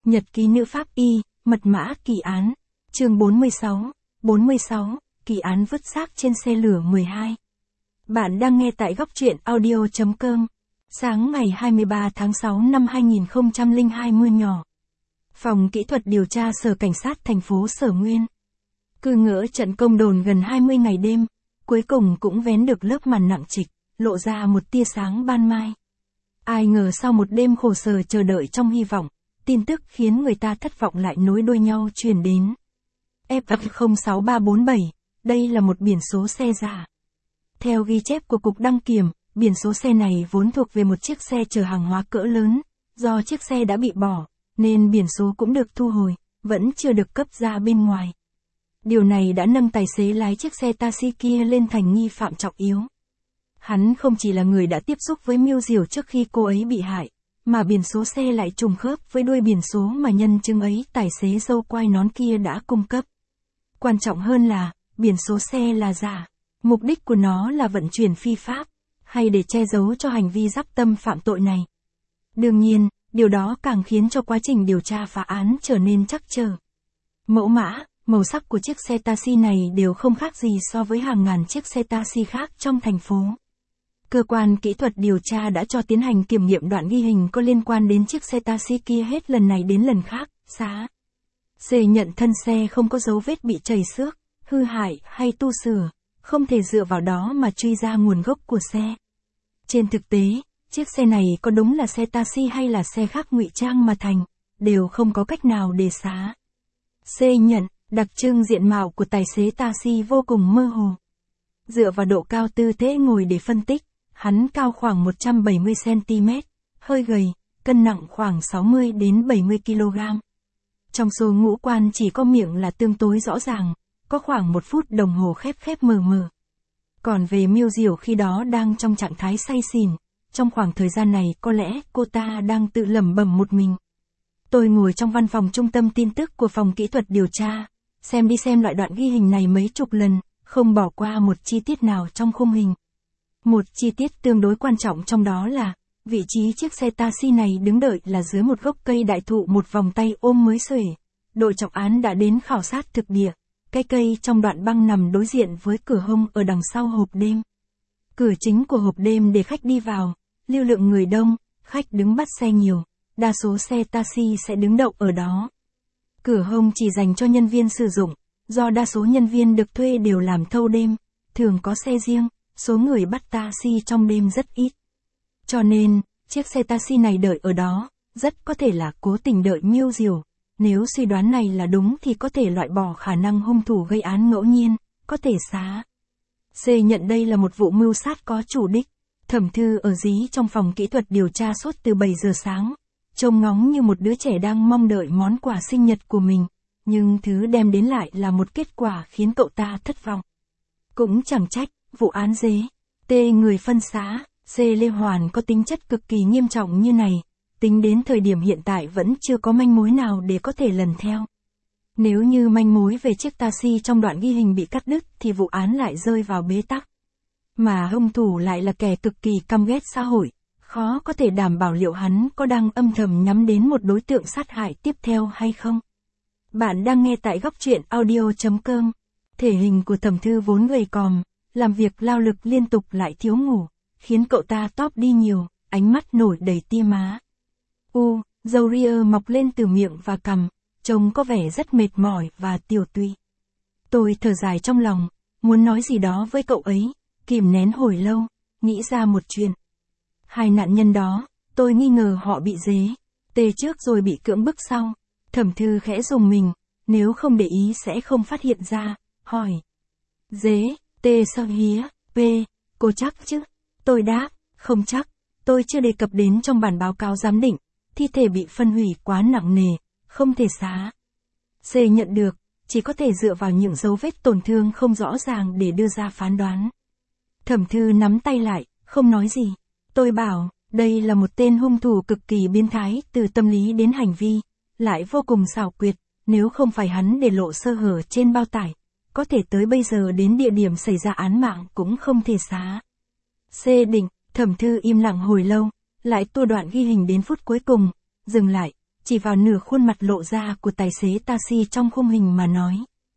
Nhật ký nữ pháp y, mật mã kỳ án. Chương 46, kỳ án vứt xác trên xe lửa 12. Bạn đang nghe tại góc truyện audio.com. Sáng ngày 23 tháng 6 năm 2002 mưa nhỏ. Phòng kỹ thuật điều tra Sở Cảnh sát thành phố Sở Nguyên. Cứ ngỡ trận công đồn gần 20 ngày đêm, cuối cùng cũng vén được lớp màn nặng trịch, lộ ra một tia sáng ban mai. Ai ngờ sau một đêm khổ sở chờ đợi trong hy vọng, tin tức khiến người ta thất vọng lại nối đuôi nhau truyền đến. F06347, đây là một biển số xe giả. Theo ghi chép của Cục Đăng Kiểm, biển số xe này vốn thuộc về một chiếc xe chở hàng hóa cỡ lớn, do chiếc xe đã bị bỏ, nên biển số cũng được thu hồi, vẫn chưa được cấp ra bên ngoài. Điều này đã nâng tài xế lái chiếc xe taxi kia lên thành nghi phạm trọng yếu. Hắn không chỉ là người đã tiếp xúc với Miêu Diểu trước khi cô ấy bị hại, mà biển số xe lại trùng khớp với đuôi biển số mà nhân chứng ấy tài xế râu quai nón kia đã cung cấp. Quan trọng hơn là, biển số xe là giả. Mục đích của nó là vận chuyển phi pháp, hay để che giấu cho hành vi dắp tâm phạm tội này. Đương nhiên, điều đó càng khiến cho quá trình điều tra phá án trở nên trắc trở. Mẫu mã, màu sắc của chiếc xe taxi này đều không khác gì so với hàng ngàn chiếc xe taxi khác trong thành phố. Cơ quan kỹ thuật điều tra đã cho tiến hành kiểm nghiệm đoạn ghi hình có liên quan đến chiếc xe taxi kia hết lần này đến lần khác, C nhận thân xe không có dấu vết bị trầy xước, hư hại hay tu sửa, không thể dựa vào đó mà truy ra nguồn gốc của xe. Trên thực tế, chiếc xe này có đúng là xe taxi hay là xe khác ngụy trang mà thành, đều không có cách nào để xá. C nhận, đặc trưng diện mạo của tài xế taxi vô cùng mơ hồ. Dựa vào độ cao tư thế ngồi để phân tích, hắn cao khoảng 170cm, hơi gầy, cân nặng khoảng 60 đến 70 kg. Trong số ngũ quan chỉ có miệng là tương tối rõ ràng, có khoảng 1 phút đồng hồ khép mờ mờ. Còn về Miêu Diểu khi đó đang trong trạng thái say xỉn, trong khoảng thời gian này có lẽ cô ta đang tự lẩm bẩm một mình. Tôi ngồi trong văn phòng trung tâm tin tức của phòng kỹ thuật điều tra, xem đi xem lại đoạn ghi hình này mấy chục lần, không bỏ qua một chi tiết nào trong khung hình. Một chi tiết tương đối quan trọng trong đó là, vị trí chiếc xe taxi này đứng đợi là dưới một gốc cây đại thụ một vòng tay ôm mới xuể. Đội trọng án đã đến khảo sát thực địa. Cái cây trong đoạn băng nằm đối diện với cửa hông ở đằng sau hộp đêm. Cửa chính của hộp đêm để khách đi vào, lưu lượng người đông, khách đứng bắt xe nhiều, đa số xe taxi sẽ đứng đậu ở đó. Cửa hông chỉ dành cho nhân viên sử dụng, do đa số nhân viên được thuê đều làm thâu đêm, thường có xe riêng, số người bắt taxi trong đêm rất ít. Cho nên, chiếc xe taxi này đợi ở đó, rất có thể là cố tình đợi Miêu Diểu. Nếu suy đoán này là đúng thì có thể loại bỏ khả năng hung thủ gây án ngẫu nhiên, có thể xá. C nhận đây là một vụ mưu sát có chủ đích. Thẩm Thư ở dí trong phòng kỹ thuật điều tra suốt từ 7 giờ sáng, trông ngóng như một đứa trẻ đang mong đợi món quà sinh nhật của mình, nhưng thứ đem đến lại là một kết quả khiến cậu ta thất vọng. Cũng chẳng trách, vụ án dế, T người phân xá, C Lê Hoàn có tính chất cực kỳ nghiêm trọng như này. Tính đến thời điểm hiện tại vẫn chưa có manh mối nào để có thể lần theo. Nếu như manh mối về chiếc taxi trong đoạn ghi hình bị cắt đứt thì vụ án lại rơi vào bế tắc. Mà hung thủ lại là kẻ cực kỳ căm ghét xã hội, khó có thể đảm bảo liệu hắn có đang âm thầm nhắm đến một đối tượng sát hại tiếp theo hay không. Bạn đang nghe tại góc truyện audio.com. Thể hình của Thẩm Thư vốn gầy còm, làm việc lao lực liên tục lại thiếu ngủ, khiến cậu ta tóp đi nhiều, ánh mắt nổi đầy tia má. Râu ria mọc lên từ miệng và cằm, trông có vẻ rất mệt mỏi và tiều tụy. Tôi thở dài trong lòng, muốn nói gì đó với cậu ấy, kìm nén hồi lâu, nghĩ ra một chuyện. Hai nạn nhân đó, tôi nghi ngờ họ bị dế, tê trước rồi bị cưỡng bức sau. Thẩm Thư khẽ rùng mình, nếu không để ý sẽ không phát hiện ra, hỏi. Dế, tê sao hía, p, cô chắc chứ? Tôi đáp, không chắc, tôi chưa đề cập đến trong bản báo cáo giám định. Thi thể bị phân hủy quá nặng nề, không thể xá. C nhận được, chỉ có thể dựa vào những dấu vết tổn thương không rõ ràng để đưa ra phán đoán. Thẩm Thư nắm tay lại, không nói gì. Tôi bảo, đây là một tên hung thủ cực kỳ biến thái từ tâm lý đến hành vi, lại vô cùng xảo quyệt, nếu không phải hắn để lộ sơ hở trên bao tải, có thể tới bây giờ đến địa điểm xảy ra án mạng cũng không thể xá. C định, Thẩm Thư im lặng hồi lâu. Lại tua đoạn ghi hình đến phút cuối cùng, dừng lại, chỉ vào nửa khuôn mặt lộ ra của tài xế taxi trong khung hình mà nói.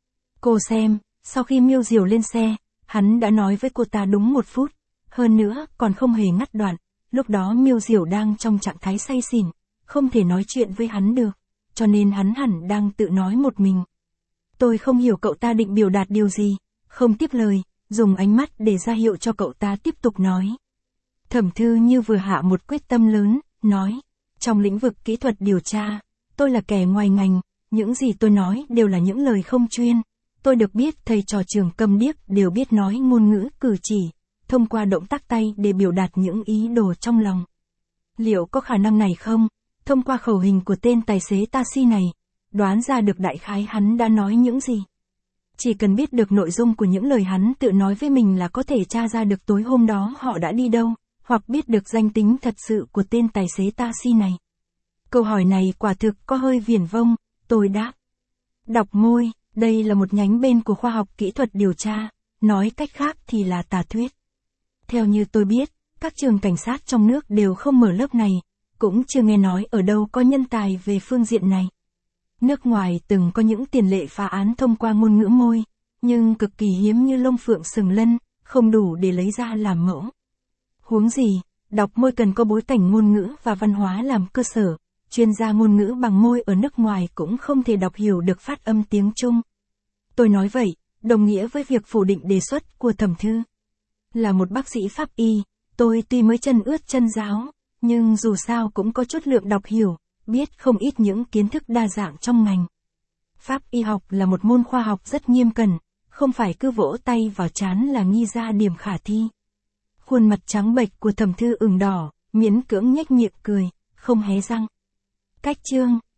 Cô xem, sau khi Miêu Diểu lên xe, hắn đã nói với cô ta đúng 1 phút, hơn nữa còn không hề ngắt đoạn, lúc đó Miêu Diểu đang trong trạng thái say xỉn, không thể nói chuyện với hắn được, cho nên hắn hẳn đang tự nói một mình. Tôi không hiểu cậu ta định biểu đạt điều gì, không tiếp lời, dùng ánh mắt để ra hiệu cho cậu ta tiếp tục nói. Thẩm Thư như vừa hạ một quyết tâm lớn, nói, trong lĩnh vực kỹ thuật điều tra, tôi là kẻ ngoài ngành, những gì tôi nói đều là những lời không chuyên. Tôi được biết thầy trò trường Câm Điếc đều biết nói ngôn ngữ cử chỉ, thông qua động tác tay để biểu đạt những ý đồ trong lòng. Liệu có khả năng này không? Thông qua khẩu hình của tên tài xế taxi này, đoán ra được đại khái hắn đã nói những gì. Chỉ cần biết được nội dung của những lời hắn tự nói với mình là có thể tra ra được tối hôm đó họ đã đi đâu, hoặc biết được danh tính thật sự của tên tài xế taxi này. Câu hỏi này quả thực có hơi viển vông, tôi đáp. Đọc môi, đây là một nhánh bên của khoa học kỹ thuật điều tra, nói cách khác thì là tà thuyết. Theo như tôi biết, các trường cảnh sát trong nước đều không mở lớp này, cũng chưa nghe nói ở đâu có nhân tài về phương diện này. Nước ngoài từng có những tiền lệ phá án thông qua ngôn ngữ môi, nhưng cực kỳ hiếm như lông phượng sừng lân, không đủ để lấy ra làm mẫu. Huống gì, đọc môi cần có bối cảnh ngôn ngữ và văn hóa làm cơ sở, chuyên gia ngôn ngữ bằng môi ở nước ngoài cũng không thể đọc hiểu được phát âm tiếng Trung. Tôi nói vậy, đồng nghĩa với việc phủ định đề xuất của Thẩm Thư. Là một bác sĩ pháp y, tôi tuy mới chân ướt chân ráo, nhưng dù sao cũng có chút lượng đọc hiểu, biết không ít những kiến thức đa dạng trong ngành. Pháp y học là một môn khoa học rất nghiêm cẩn, không phải cứ vỗ tay vào trán là nghi ra điểm khả thi. Khuôn mặt trắng bệch của Thẩm Thư ửng đỏ, miễn cưỡng nhếch miệng cười, không hé răng. Cách chương